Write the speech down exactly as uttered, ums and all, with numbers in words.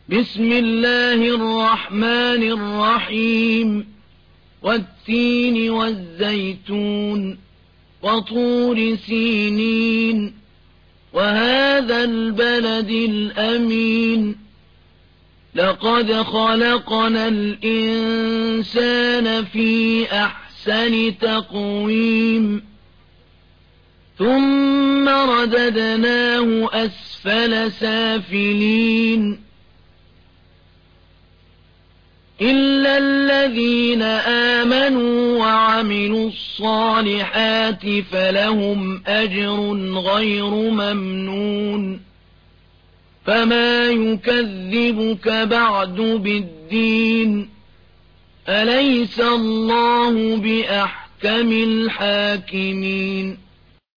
بسم الله الرحمن الرحيم والتين والزيتون وطور سينين وهذا البلد الأمين لقد خلقنا الإنسان في أحسن تقويم ثم رددناه أسفل سافلين إلا الذين آمنوا وعملوا الصالحات فلهم أجر غير ممنون فما يكذبك بعد بالدين أليس الله بأحكم الحاكمين